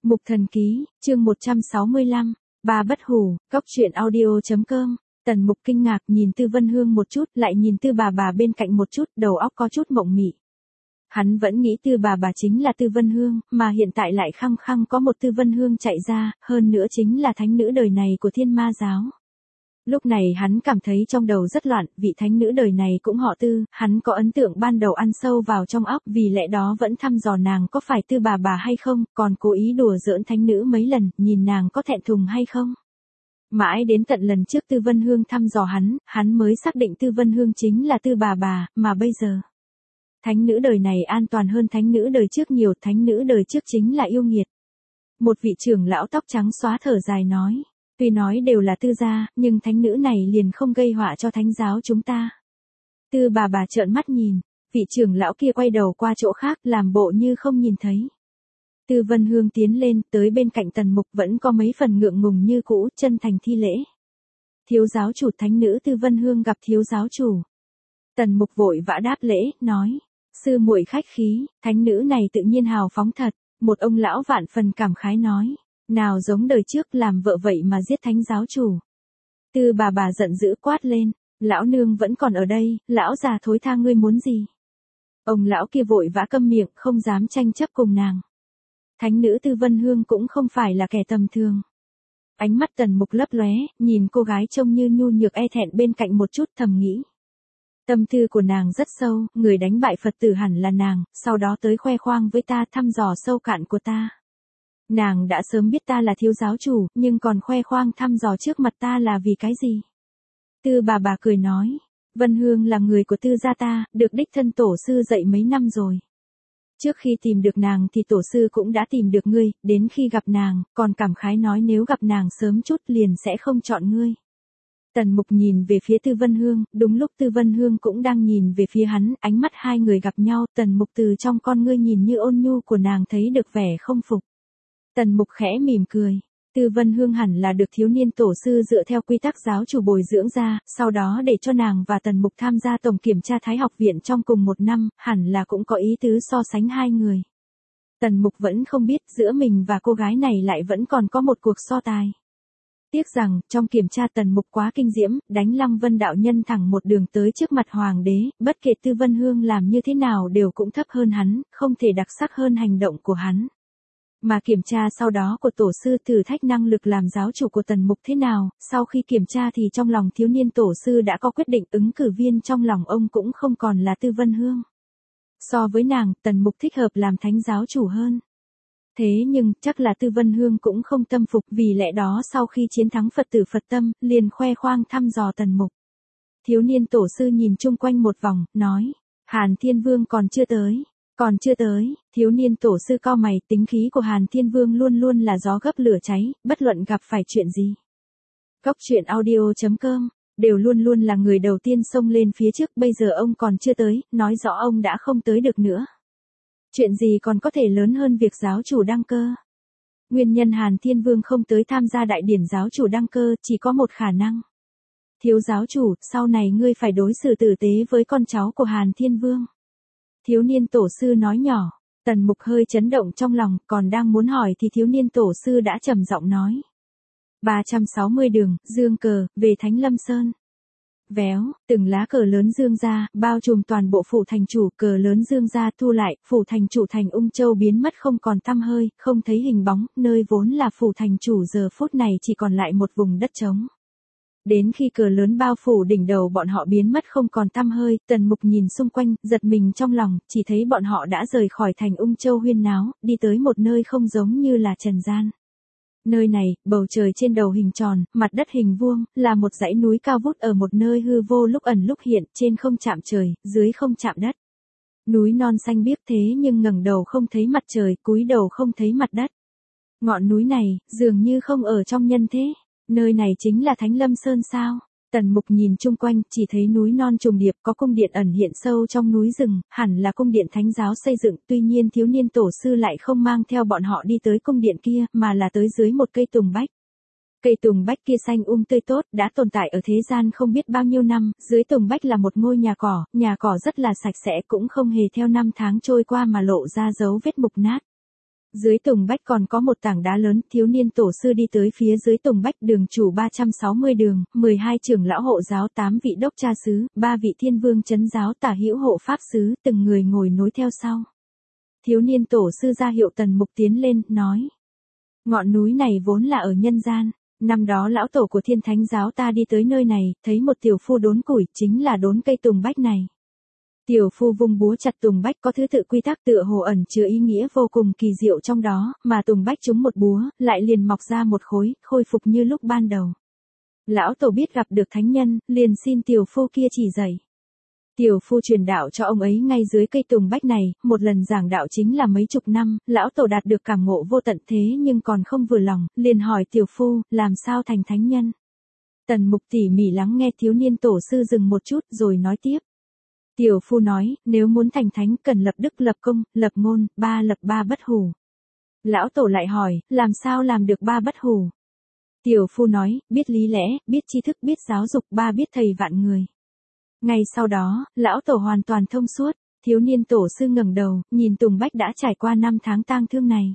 Mục Thần Ký, chương 165, Ba Bất Hủ, Cóc truyện audio.com. Tần Mục kinh ngạc nhìn Tư Vân Hương một chút, lại nhìn Tư bà bên cạnh một chút, đầu óc có chút mộng mị. Hắn vẫn nghĩ Tư bà chính là Tư Vân Hương, mà hiện tại lại khăng khăng có một Tư Vân Hương chạy ra, hơn nữa chính là thánh nữ đời này của Thiên Ma giáo. Lúc này hắn cảm thấy trong đầu rất loạn, vị thánh nữ đời này cũng họ Tư, hắn có ấn tượng ban đầu ăn sâu vào trong óc, vì lẽ đó vẫn thăm dò nàng có phải Tư bà hay không, còn cố ý đùa giỡn thánh nữ mấy lần, nhìn nàng có thẹn thùng hay không. Mãi đến tận lần trước Tư Vân Hương thăm dò hắn mới xác định Tư Vân Hương chính là Tư bà, mà bây giờ. Thánh nữ đời này an toàn hơn thánh nữ đời trước nhiều, thánh nữ đời trước chính là yêu nghiệt. Một vị trưởng lão tóc trắng xóa thở dài nói. Tuy nói đều là Tư gia, nhưng thánh nữ này liền không gây họa cho thánh giáo chúng ta. Tư bà trợn mắt nhìn, vị trưởng lão kia quay đầu qua chỗ khác làm bộ như không nhìn thấy. Tư Vân Hương tiến lên tới bên cạnh Tần Mục vẫn có mấy phần ngượng ngùng như cũ, chân thành thi lễ. Thiếu giáo chủ thánh nữ Tư Vân Hương gặp thiếu giáo chủ. Tần Mục vội vã đáp lễ, nói, sư muội khách khí, thánh nữ này tự nhiên hào phóng thật, một ông lão vạn phần cảm khái nói. Nào giống đời trước làm vợ vậy mà giết thánh giáo chủ. Tư bà giận dữ quát lên, lão nương vẫn còn ở đây, lão già thối tha ngươi muốn gì. Ông lão kia vội vã câm miệng không dám tranh chấp cùng nàng. Thánh nữ Tư Vân Hương cũng không phải là kẻ tầm thường. Ánh mắt Tần Mục lấp lóe, nhìn cô gái trông như nhu nhược e thẹn bên cạnh một chút thầm nghĩ. Tâm tư của nàng rất sâu, người đánh bại Phật tử hẳn là nàng, sau đó tới khoe khoang với ta thăm dò sâu cạn của ta. Nàng đã sớm biết ta là thiếu giáo chủ, nhưng còn khoe khoang thăm dò trước mặt ta là vì cái gì? Tư bà cười nói, Vân Hương là người của Tư gia ta, được đích thân tổ sư dạy mấy năm rồi. Trước khi tìm được nàng thì tổ sư cũng đã tìm được ngươi, đến khi gặp nàng, còn cảm khái nói nếu gặp nàng sớm chút liền sẽ không chọn ngươi. Tần Mục nhìn về phía Tư Vân Hương, đúng lúc Tư Vân Hương cũng đang nhìn về phía hắn, ánh mắt hai người gặp nhau, Tần Mục từ trong con ngươi nhìn như ôn nhu của nàng thấy được vẻ không phục. Tần Mục khẽ mỉm cười, Tư Vân Hương hẳn là được thiếu niên tổ sư dựa theo quy tắc giáo chủ bồi dưỡng ra, sau đó để cho nàng và Tần Mục tham gia tổng kiểm tra Thái học viện trong cùng một năm, hẳn là cũng có ý tứ so sánh hai người. Tần Mục vẫn không biết giữa mình và cô gái này lại vẫn còn có một cuộc so tài. Tiếc rằng, trong kiểm tra Tần Mục quá kinh diễm, đánh Lăng Vân đạo nhân thẳng một đường tới trước mặt hoàng đế, bất kể Tư Vân Hương làm như thế nào đều cũng thấp hơn hắn, không thể đặc sắc hơn hành động của hắn. Mà kiểm tra sau đó của tổ sư thử thách năng lực làm giáo chủ của Tần Mục thế nào, sau khi kiểm tra thì trong lòng thiếu niên tổ sư đã có quyết định ứng cử viên trong lòng ông cũng không còn là Tư Vân Hương. So với nàng, Tần Mục thích hợp làm thánh giáo chủ hơn. Thế nhưng, chắc là Tư Vân Hương cũng không tâm phục vì lẽ đó sau khi chiến thắng Phật tử Phật tâm, liền khoe khoang thăm dò Tần Mục. Thiếu niên tổ sư nhìn chung quanh một vòng, nói, Hàn Thiên Vương còn chưa tới. Còn chưa tới, thiếu niên tổ sư cau mày, tính khí của Hàn Thiên Vương luôn luôn là gió gấp lửa cháy, bất luận gặp phải chuyện gì. Cóc truyện audio.com, đều luôn luôn là người đầu tiên xông lên phía trước, bây giờ ông còn chưa tới, nói rõ ông đã không tới được nữa. Chuyện gì còn có thể lớn hơn việc giáo chủ đăng cơ? Nguyên nhân Hàn Thiên Vương không tới tham gia đại điển giáo chủ đăng cơ chỉ có một khả năng. Thiếu giáo chủ, sau này ngươi phải đối xử tử tế với con cháu của Hàn Thiên Vương. Thiếu niên tổ sư nói nhỏ, Tần Mục hơi chấn động trong lòng, còn đang muốn hỏi thì thiếu niên tổ sư đã trầm giọng nói. 360 đường, dương cờ, về Thánh Lâm Sơn. Véo, từng lá cờ lớn dương ra, bao trùm toàn bộ phủ thành chủ, cờ lớn dương ra thu lại, phủ thành chủ thành Ung Châu biến mất không còn tăm hơi, không thấy hình bóng, nơi vốn là phủ thành chủ giờ phút này chỉ còn lại một vùng đất trống. Đến khi cờ lớn bao phủ đỉnh đầu bọn họ biến mất không còn tăm hơi, Tần Mục nhìn xung quanh, giật mình trong lòng, chỉ thấy bọn họ đã rời khỏi thành Ung Châu huyên náo, đi tới một nơi không giống như là trần gian. Nơi này, bầu trời trên đầu hình tròn, mặt đất hình vuông, là một dãy núi cao vút ở một nơi hư vô lúc ẩn lúc hiện, trên không chạm trời, dưới không chạm đất. Núi non xanh biếc thế nhưng ngẩng đầu không thấy mặt trời, cúi đầu không thấy mặt đất. Ngọn núi này, dường như không ở trong nhân thế. Nơi này chính là Thánh Lâm Sơn sao? Tần Mục nhìn chung quanh, chỉ thấy núi non trùng điệp, có cung điện ẩn hiện sâu trong núi rừng, hẳn là cung điện thánh giáo xây dựng, tuy nhiên thiếu niên tổ sư lại không mang theo bọn họ đi tới cung điện kia, mà là tới dưới một cây tùng bách. Cây tùng bách kia xanh tươi tốt, đã tồn tại ở thế gian không biết bao nhiêu năm, dưới tùng bách là một ngôi nhà cỏ rất là sạch sẽ cũng không hề theo năm tháng trôi qua mà lộ ra dấu vết mục nát. Dưới tùng bách còn có một tảng đá lớn, thiếu niên tổ sư đi tới phía dưới tùng bách, đường chủ 360 đường, 12 trưởng lão hộ giáo, 8 vị đốc cha xứ, 3 vị thiên vương chấn giáo tả hữu hộ pháp xứ, từng người ngồi nối theo sau. Thiếu niên tổ sư ra hiệu Tần Mục tiến lên, nói. Ngọn núi này vốn là ở nhân gian, năm đó lão tổ của Thiên Thánh giáo ta đi tới nơi này, thấy một tiểu phu đốn củi, chính là đốn cây tùng bách này. Tiểu phu vung búa chặt tùng bách có thứ tự quy tắc tựa hồ ẩn chứa ý nghĩa vô cùng kỳ diệu trong đó, mà tùng bách trúng một búa, lại liền mọc ra một khối, khôi phục như lúc ban đầu. Lão tổ biết gặp được thánh nhân, liền xin tiểu phu kia chỉ dạy. Tiểu phu truyền đạo cho ông ấy ngay dưới cây tùng bách này, một lần giảng đạo chính là mấy chục năm, lão tổ đạt được cảm ngộ vô tận thế nhưng còn không vừa lòng, liền hỏi tiểu phu, làm sao thành thánh nhân. Tần Mục tỉ mỉ lắng nghe thiếu niên tổ sư dừng một chút rồi nói tiếp. Tiểu phu nói, nếu muốn thành thánh cần lập đức lập công, lập ngôn, lập ba bất hủ. Lão tổ lại hỏi, làm sao làm được ba bất hủ? Tiểu phu nói, biết lý lẽ, biết tri thức, biết giáo dục, biết thầy vạn người. Ngay sau đó, lão tổ hoàn toàn thông suốt, thiếu niên tổ sư ngẩng đầu, nhìn tùng bách đã trải qua 5 tháng tang thương này.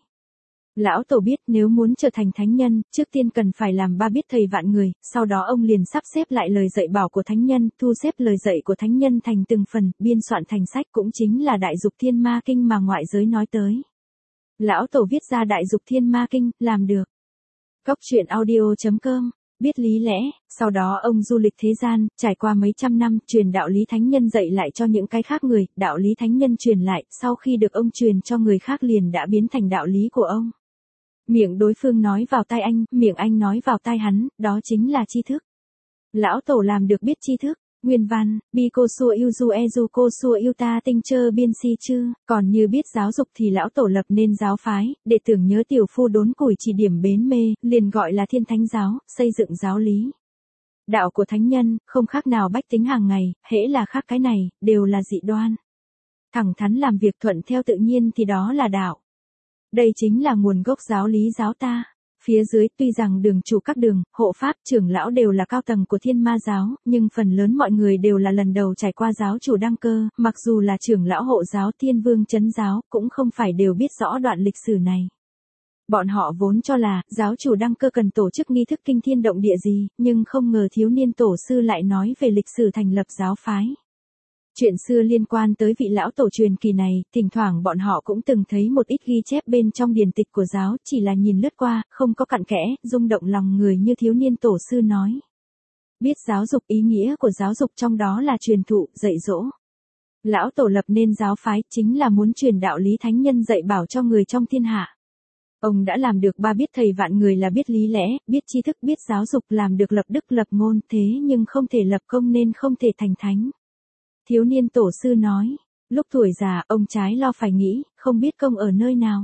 Lão tổ biết nếu muốn trở thành thánh nhân, trước tiên cần phải làm ba biết thầy vạn người, sau đó ông liền sắp xếp lại lời dạy bảo của thánh nhân, thu xếp lời dạy của thánh nhân thành từng phần, biên soạn thành sách cũng chính là Đại Dục Thiên Ma Kinh mà ngoại giới nói tới. Lão tổ viết ra Đại Dục Thiên Ma Kinh, làm được. Cóc truyện audio.com, biết lý lẽ, sau đó ông du lịch thế gian, trải qua mấy trăm năm, truyền đạo lý thánh nhân dạy lại cho những cái khác người, đạo lý thánh nhân truyền lại, sau khi được ông truyền cho người khác liền đã biến thành đạo lý của ông. Miệng đối phương nói vào tai anh, miệng anh nói vào tai hắn, đó chính là tri thức. Lão tổ làm được biết tri thức, nguyên văn, bi cô xua yêu du e du cô xua yêu ta tinh chơ biên si chư, còn như biết giáo dục thì lão tổ lập nên giáo phái, để tưởng nhớ tiểu phu đốn củi chỉ điểm bến mê, liền gọi là Thiên Thánh giáo, xây dựng giáo lý. Đạo của thánh nhân, không khác nào bách tính hàng ngày, hễ là khác cái này, đều là dị đoan. Thẳng thắn làm việc thuận theo tự nhiên thì đó là đạo. Đây chính là nguồn gốc giáo lý giáo ta. Phía dưới tuy rằng đường chủ các đường, hộ pháp, trưởng lão đều là cao tầng của Thiên Ma giáo, nhưng phần lớn mọi người đều là lần đầu trải qua giáo chủ đăng cơ, mặc dù là trưởng lão hộ giáo Thiên Vương chấn giáo, cũng không phải đều biết rõ đoạn lịch sử này. Bọn họ vốn cho là, giáo chủ đăng cơ cần tổ chức nghi thức kinh thiên động địa gì, nhưng không ngờ thiếu niên tổ sư lại nói về lịch sử thành lập giáo phái. Chuyện xưa liên quan tới vị lão tổ truyền kỳ này, thỉnh thoảng bọn họ cũng từng thấy một ít ghi chép bên trong điển tịch của giáo, chỉ là nhìn lướt qua, không có cặn kẽ, rung động lòng người như thiếu niên tổ sư nói. Biết giáo dục, ý nghĩa của giáo dục trong đó là truyền thụ, dạy dỗ. Lão tổ lập nên giáo phái, chính là muốn truyền đạo lý thánh nhân dạy bảo cho người trong thiên hạ. Ông đã làm được ba biết thầy vạn người là biết lý lẽ, biết tri thức, biết giáo dục, làm được lập đức lập ngôn, thế nhưng không thể lập công nên không thể thành thánh. Thiếu niên tổ sư nói, lúc tuổi già, ông trái lo phải nghĩ, không biết công ở nơi nào.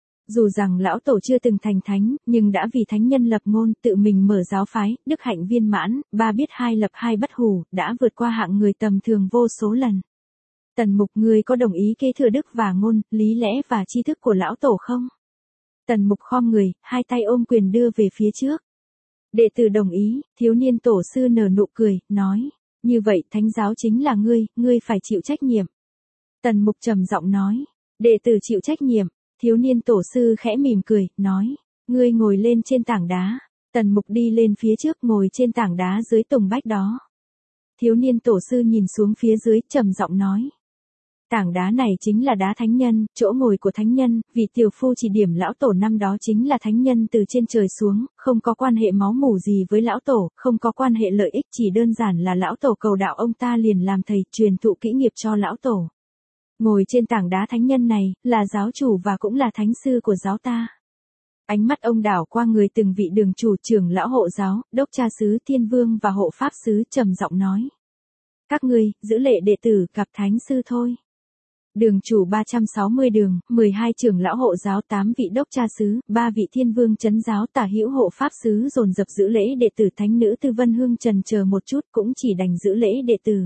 Dù rằng lão tổ chưa từng thành thánh, nhưng đã vì thánh nhân lập ngôn, tự mình mở giáo phái, đức hạnh viên mãn, ba biết hai lập hai bất hủ, đã vượt qua hạng người tầm thường vô số lần. Tần Mục, ngươi có đồng ý kế thừa đức và ngôn, lý lẽ và tri thức của lão tổ không? Tần Mục khom người, hai tay ôm quyền đưa về phía trước. Đệ tử đồng ý, thiếu niên tổ sư nở nụ cười, nói. Như vậy thánh giáo chính là ngươi phải chịu trách nhiệm. Tần Mục trầm giọng nói. Đệ tử chịu trách nhiệm. Thiếu niên tổ sư khẽ mỉm cười, nói. Ngươi ngồi lên trên tảng đá. Tần Mục đi lên phía trước ngồi trên tảng đá dưới tùng bách đó. Thiếu niên tổ sư nhìn xuống phía dưới, trầm giọng nói. Tảng đá này chính là đá thánh nhân, chỗ ngồi của thánh nhân, vì tiểu phu chỉ điểm lão tổ năm đó chính là thánh nhân từ trên trời xuống, không có quan hệ máu mủ gì với lão tổ, không có quan hệ lợi ích, chỉ đơn giản là lão tổ cầu đạo ông ta liền làm thầy, truyền thụ kỹ nghiệp cho lão tổ. Ngồi trên tảng đá thánh nhân này, là giáo chủ và cũng là thánh sư của giáo ta. Ánh mắt ông đảo qua người từng vị đường chủ, trưởng lão hộ giáo, đốc cha xứ, thiên vương và hộ pháp xứ, trầm giọng nói. Các ngươi, giữ lệ đệ tử, gặp thánh sư thôi. Đường chủ 360 đường, 12 trưởng lão hộ giáo, 8 vị đốc cha xứ, 3 vị thiên vương chấn giáo tả hữu hộ pháp xứ dồn dập giữ lễ đệ tử. Thánh nữ Tư Vân Hương trần chờ một chút cũng chỉ đành giữ lễ đệ tử.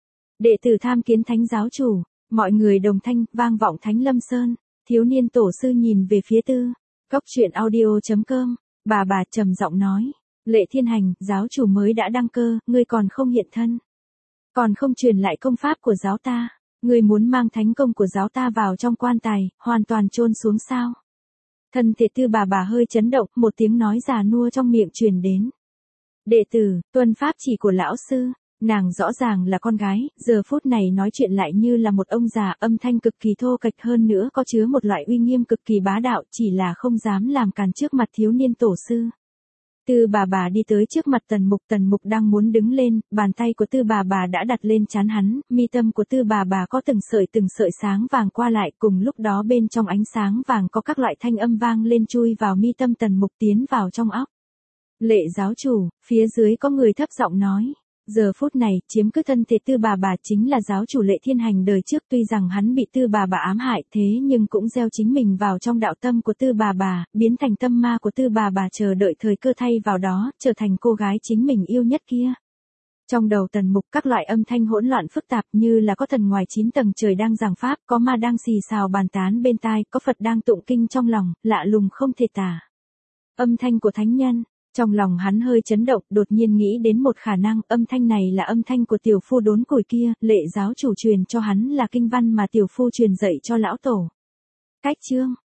Đệ tử tham kiến thánh giáo chủ, mọi người đồng thanh, vang vọng Thánh Lâm Sơn. Thiếu niên tổ sư nhìn về phía Cóc truyện audio.com, bà trầm giọng nói. Lệ Thiên Hành, giáo chủ mới đã đăng cơ, ngươi còn không hiện thân. Còn không truyền lại công pháp của giáo ta. Ngươi muốn mang thánh công của giáo ta vào trong quan tài, hoàn toàn chôn xuống sao? Thân thể Tư bà hơi chấn động, một tiếng nói già nua trong miệng truyền đến. Đệ tử, tuân pháp chỉ của lão sư. Nàng rõ ràng là con gái, giờ phút này nói chuyện lại như là một ông già, âm thanh cực kỳ thô kệch, hơn nữa có chứa một loại uy nghiêm cực kỳ bá đạo, chỉ là không dám làm càn trước mặt thiếu niên tổ sư. Tư bà đi tới trước mặt Tần Mục đang muốn đứng lên, bàn tay của Tư bà đã đặt lên trán hắn, mi tâm của Tư bà có từng sợi sáng vàng qua lại, cùng lúc đó bên trong ánh sáng vàng có các loại thanh âm vang lên chui vào mi tâm Tần Mục tiến vào trong óc. Lệ giáo chủ, phía dưới có người thấp giọng nói. Giờ phút này, chiếm cứ thân thể Tư bà chính là giáo chủ Lệ Thiên Hành đời trước, tuy rằng hắn bị Tư bà ám hại thế nhưng cũng gieo chính mình vào trong đạo tâm của Tư bà, biến thành tâm ma của Tư bà chờ đợi thời cơ thay vào đó, trở thành cô gái chính mình yêu nhất kia. Trong đầu Tần Mục các loại âm thanh hỗn loạn phức tạp như là có thần ngoài 9 tầng trời đang giảng pháp, có ma đang xì xào bàn tán bên tai, có Phật đang tụng kinh trong lòng, lạ lùng không thể tả. Âm thanh của thánh nhân. Trong lòng hắn hơi chấn động, đột nhiên nghĩ đến một khả năng, âm thanh này là âm thanh của tiểu phu đốn củi kia, Lệ giáo chủ truyền cho hắn là kinh văn mà tiểu phu truyền dạy cho lão tổ. Cách chương